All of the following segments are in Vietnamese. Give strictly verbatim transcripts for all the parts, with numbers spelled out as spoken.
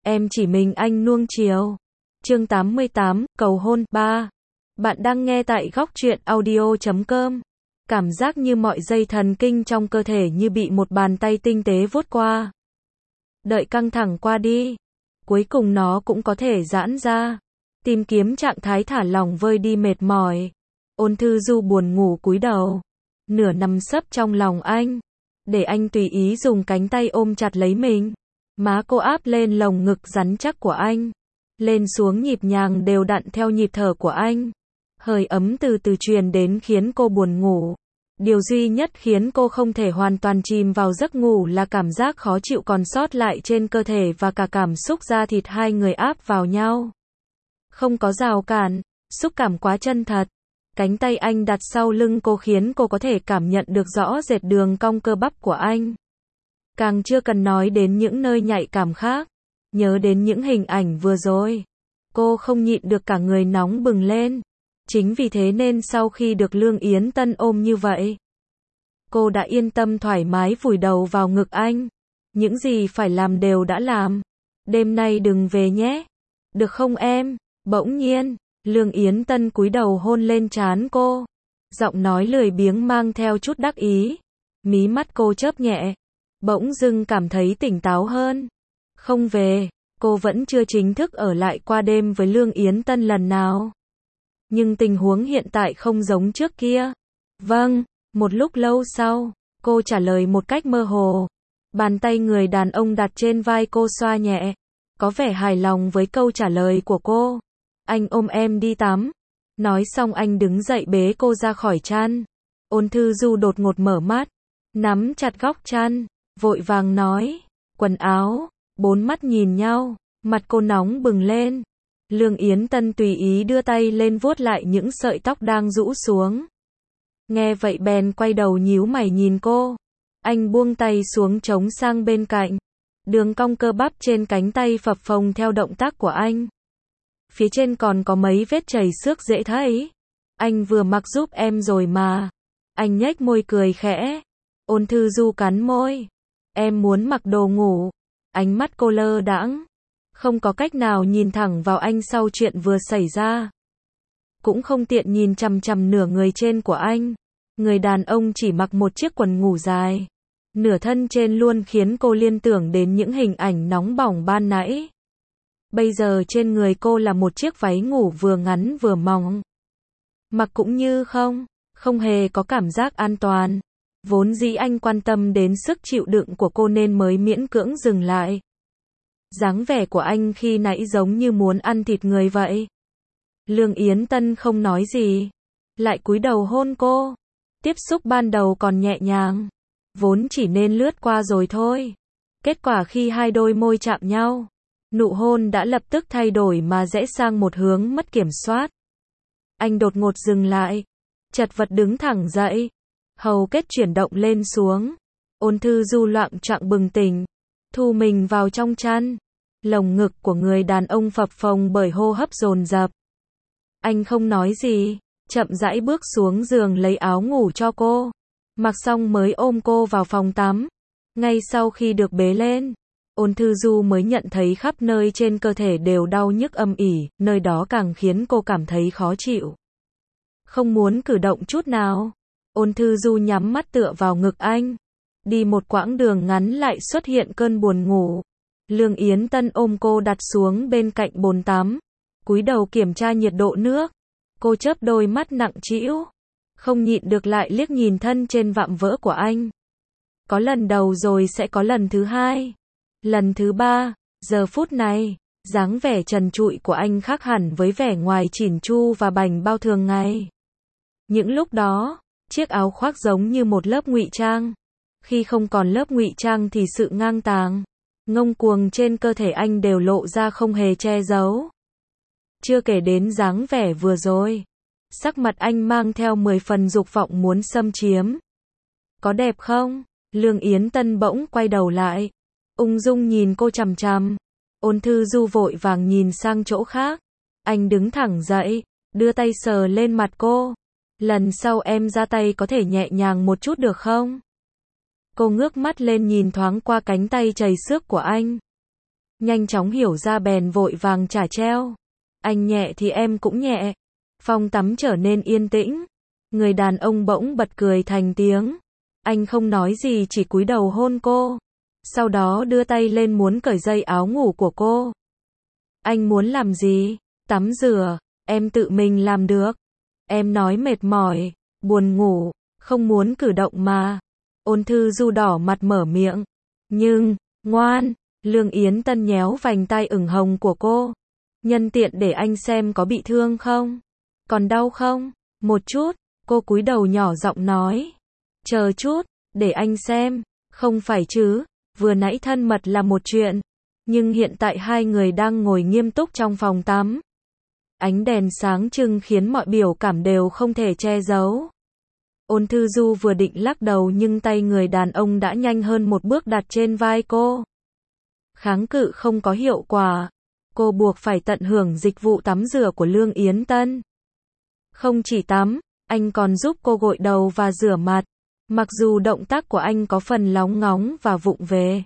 em chỉ mình anh nuông chiều. Chương tám mươi tám, cầu hôn, ba. Bạn đang nghe tại góc truyện audio chấm com. Cảm giác như mọi dây thần kinh trong cơ thể như bị một bàn tay tinh tế vuốt qua. Đợi căng thẳng qua đi. Cuối cùng nó cũng có thể giãn ra. Tìm kiếm trạng thái thả lỏng vơi đi mệt mỏi. Ôn Thư Du buồn ngủ cúi đầu. Nửa nằm sấp trong lòng anh. Để anh tùy ý dùng cánh tay ôm chặt lấy mình. Má cô áp lên lồng ngực rắn chắc của anh. Lên xuống nhịp nhàng đều đặn theo nhịp thở của anh. Hơi ấm từ từ truyền đến khiến cô buồn ngủ. Điều duy nhất khiến cô không thể hoàn toàn chìm vào giấc ngủ là cảm giác khó chịu còn sót lại trên cơ thể và cả cảm xúc da thịt hai người áp vào nhau. Không có rào cản, xúc cảm quá chân thật. Cánh tay anh đặt sau lưng cô khiến cô có thể cảm nhận được rõ rệt đường cong cơ bắp của anh. Càng chưa cần nói đến những nơi nhạy cảm khác. Nhớ đến những hình ảnh vừa rồi. Cô không nhịn được cả người nóng bừng lên. Chính vì thế nên sau khi được Lương Yến Tân ôm như vậy, cô đã yên tâm thoải mái vùi đầu vào ngực anh. Những gì phải làm đều đã làm. Đêm nay đừng về nhé. Được không em? Bỗng nhiên, Lương Yến Tân cúi đầu hôn lên trán cô. Giọng nói lười biếng mang theo chút đắc ý. Mí mắt cô chớp nhẹ. Bỗng dưng cảm thấy tỉnh táo hơn. Không về, cô vẫn chưa chính thức ở lại qua đêm với Lương Yến Tân lần nào. Nhưng tình huống hiện tại không giống trước kia. Vâng, một lúc lâu sau, cô trả lời một cách mơ hồ. Bàn tay người đàn ông đặt trên vai cô xoa nhẹ. Có vẻ hài lòng với câu trả lời của cô. Anh ôm em đi tắm. Nói xong anh đứng dậy bế cô ra khỏi chăn. Ôn Thư Du đột ngột mở mắt. Nắm chặt góc chăn. Vội vàng nói. Quần áo. Bốn mắt nhìn nhau. Mặt cô nóng bừng lên. Lương Yến Tân tùy ý đưa tay lên vuốt lại những sợi tóc đang rũ xuống. Nghe vậy bèn quay đầu nhíu mày nhìn cô. Anh buông tay xuống chống sang bên cạnh. Đường cong cơ bắp trên cánh tay phập phồng theo động tác của anh. Phía trên còn có mấy vết chảy xước dễ thấy. Anh vừa mặc giúp em rồi mà. Anh nhếch môi cười khẽ. Ôn Thư Du cắn môi. Em muốn mặc đồ ngủ. Ánh mắt cô lơ đãng. Không có cách nào nhìn thẳng vào anh sau chuyện vừa xảy ra. Cũng không tiện nhìn chằm chằm nửa người trên của anh. Người đàn ông chỉ mặc một chiếc quần ngủ dài. Nửa thân trên luôn khiến cô liên tưởng đến những hình ảnh nóng bỏng ban nãy. Bây giờ trên người cô là một chiếc váy ngủ vừa ngắn vừa mỏng. Mặc cũng như không, không hề có cảm giác an toàn. Vốn dĩ anh quan tâm đến sức chịu đựng của cô nên mới miễn cưỡng dừng lại. Dáng vẻ của anh khi nãy giống như muốn ăn thịt người vậy. Lương Yến Tân không nói gì. Lại cúi đầu hôn cô. Tiếp xúc ban đầu còn nhẹ nhàng. Vốn chỉ nên lướt qua rồi thôi. Kết quả khi hai đôi môi chạm nhau. Nụ hôn đã lập tức thay đổi mà rẽ sang một hướng mất kiểm soát. Anh đột ngột dừng lại. Chật vật đứng thẳng dậy. Hầu kết chuyển động lên xuống. Ôn Thư Du loạng choạng bừng tỉnh. Thu mình vào trong chăn. Lồng ngực của người đàn ông phập phồng bởi hô hấp dồn dập. Anh không nói gì. Chậm rãi bước xuống giường lấy áo ngủ cho cô. Mặc xong mới ôm cô vào phòng tắm. Ngay sau khi được bế lên, Ôn Thư Du mới nhận thấy khắp nơi trên cơ thể đều đau nhức âm ỉ, nơi đó càng khiến cô cảm thấy khó chịu. Không muốn cử động chút nào. Ôn Thư Du nhắm mắt tựa vào ngực anh. Đi một quãng đường ngắn lại xuất hiện cơn buồn ngủ. Lương Yến Tân ôm cô đặt xuống bên cạnh bồn tắm. Cúi đầu kiểm tra nhiệt độ nước. Cô chớp đôi mắt nặng trĩu. Không nhịn được lại liếc nhìn thân trên vạm vỡ của anh. Có lần đầu rồi sẽ có lần thứ hai. Lần thứ ba. Giờ phút này, dáng vẻ trần trụi của anh khác hẳn với vẻ ngoài chỉn chu và bảnh bao thường ngày. Những lúc đó, chiếc áo khoác giống như một lớp ngụy trang. Khi không còn lớp ngụy trang thì sự ngang tàng, ngông cuồng trên cơ thể anh đều lộ ra không hề che giấu. Chưa kể đến dáng vẻ vừa rồi. Sắc mặt anh mang theo mười phần dục vọng muốn xâm chiếm. Có đẹp không? Lương Yến Tân bỗng quay đầu lại. Ung dung nhìn cô chằm chằm. Ôn Thư Du vội vàng nhìn sang chỗ khác. Anh đứng thẳng dậy, đưa tay sờ lên mặt cô. Lần sau em ra tay có thể nhẹ nhàng một chút được không? Cô ngước mắt lên nhìn thoáng qua cánh tay chảy xước của anh. Nhanh chóng hiểu ra bèn vội vàng trả treo. Anh nhẹ thì em cũng nhẹ. Phòng tắm trở nên yên tĩnh. Người đàn ông bỗng bật cười thành tiếng. Anh không nói gì chỉ cúi đầu hôn cô. Sau đó đưa tay lên muốn cởi dây áo ngủ của cô. Anh muốn làm gì? Tắm rửa. Em tự mình làm được. Em nói mệt mỏi, buồn ngủ, không muốn cử động mà. Ôn Thư Du đỏ mặt mở miệng. Nhưng, ngoan. Lương Yến Tân nhéo vành tai ửng hồng của cô. Nhân tiện để anh xem có bị thương không? Còn đau không? Một chút. Cô cúi đầu nhỏ giọng nói. Chờ chút, để anh xem. Không phải chứ, vừa nãy thân mật là một chuyện. Nhưng hiện tại hai người đang ngồi nghiêm túc trong phòng tắm. Ánh đèn sáng trưng khiến mọi biểu cảm đều không thể che giấu. Ôn Thư Du vừa định lắc đầu nhưng tay người đàn ông đã nhanh hơn một bước đặt trên vai cô. Kháng cự không có hiệu quả. Cô buộc phải tận hưởng dịch vụ tắm rửa của Lương Yến Tân. Không chỉ tắm, anh còn giúp cô gội đầu và rửa mặt. Mặc dù động tác của anh có phần lóng ngóng và vụng về.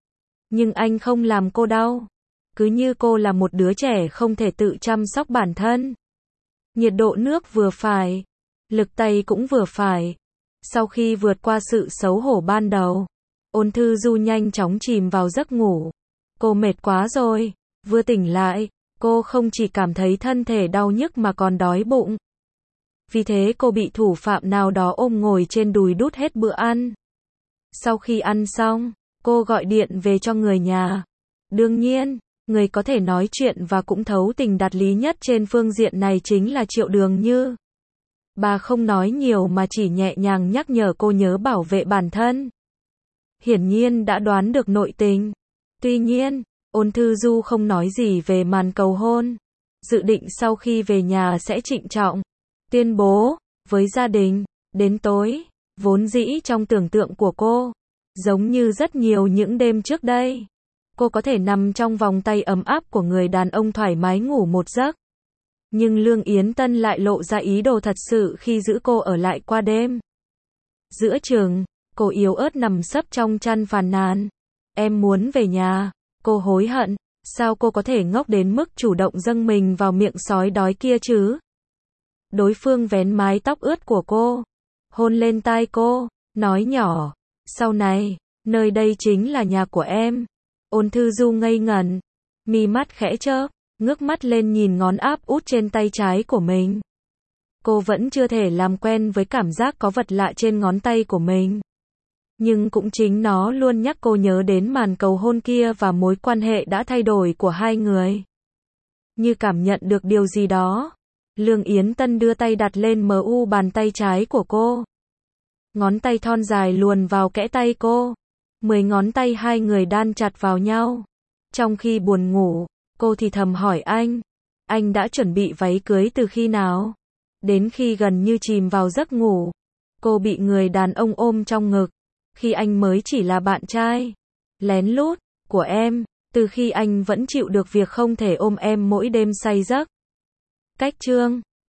Nhưng anh không làm cô đau. Cứ như cô là một đứa trẻ không thể tự chăm sóc bản thân. Nhiệt độ nước vừa phải. Lực tay cũng vừa phải. Sau khi vượt qua sự xấu hổ ban đầu, Ôn Thư Du nhanh chóng chìm vào giấc ngủ. Cô mệt quá rồi. Vừa tỉnh lại, cô không chỉ cảm thấy thân thể đau nhức mà còn đói bụng. Vì thế cô bị thủ phạm nào đó ôm ngồi trên đùi đút hết bữa ăn. Sau khi ăn xong, cô gọi điện về cho người nhà. Đương nhiên, người có thể nói chuyện và cũng thấu tình đạt lý nhất trên phương diện này chính là Triệu Đường Như. Bà không nói nhiều mà chỉ nhẹ nhàng nhắc nhở cô nhớ bảo vệ bản thân. Hiển nhiên đã đoán được nội tình. Tuy nhiên, Ôn Thư Du không nói gì về màn cầu hôn. Dự định sau khi về nhà sẽ trịnh trọng tuyên bố với gia đình. Đến tối, vốn dĩ trong tưởng tượng của cô, giống như rất nhiều những đêm trước đây, cô có thể nằm trong vòng tay ấm áp của người đàn ông thoải mái ngủ một giấc. Nhưng Lương Yến Tân lại lộ ra ý đồ thật sự khi giữ cô ở lại qua đêm. Giữa chừng, cô yếu ớt nằm sấp trong chăn phàn nàn. Em muốn về nhà. Cô hối hận. Sao cô có thể ngốc đến mức chủ động dâng mình vào miệng sói đói kia chứ? Đối phương vén mái tóc ướt của cô, hôn lên tai cô, nói nhỏ. Sau này, nơi đây chính là nhà của em. Ôn Thư Du ngây ngẩn, mi mắt khẽ chớp, ngước mắt lên nhìn ngón áp út trên tay trái của mình. Cô vẫn chưa thể làm quen với cảm giác có vật lạ trên ngón tay của mình. Nhưng cũng chính nó luôn nhắc cô nhớ đến màn cầu hôn kia và mối quan hệ đã thay đổi của hai người. Như cảm nhận được điều gì đó, Lương Yến Tân đưa tay đặt lên mờ u bàn tay trái của cô. Ngón tay thon dài luồn vào kẽ tay cô. Mười ngón tay hai người đan chặt vào nhau. Trong khi buồn ngủ, cô thì thầm hỏi anh. Anh đã chuẩn bị váy cưới từ khi nào? Đến khi gần như chìm vào giấc ngủ, cô bị người đàn ông ôm trong ngực. Khi anh mới chỉ là bạn trai lén lút của em, từ khi anh vẫn chịu được việc không thể ôm em mỗi đêm say giấc. Cách chương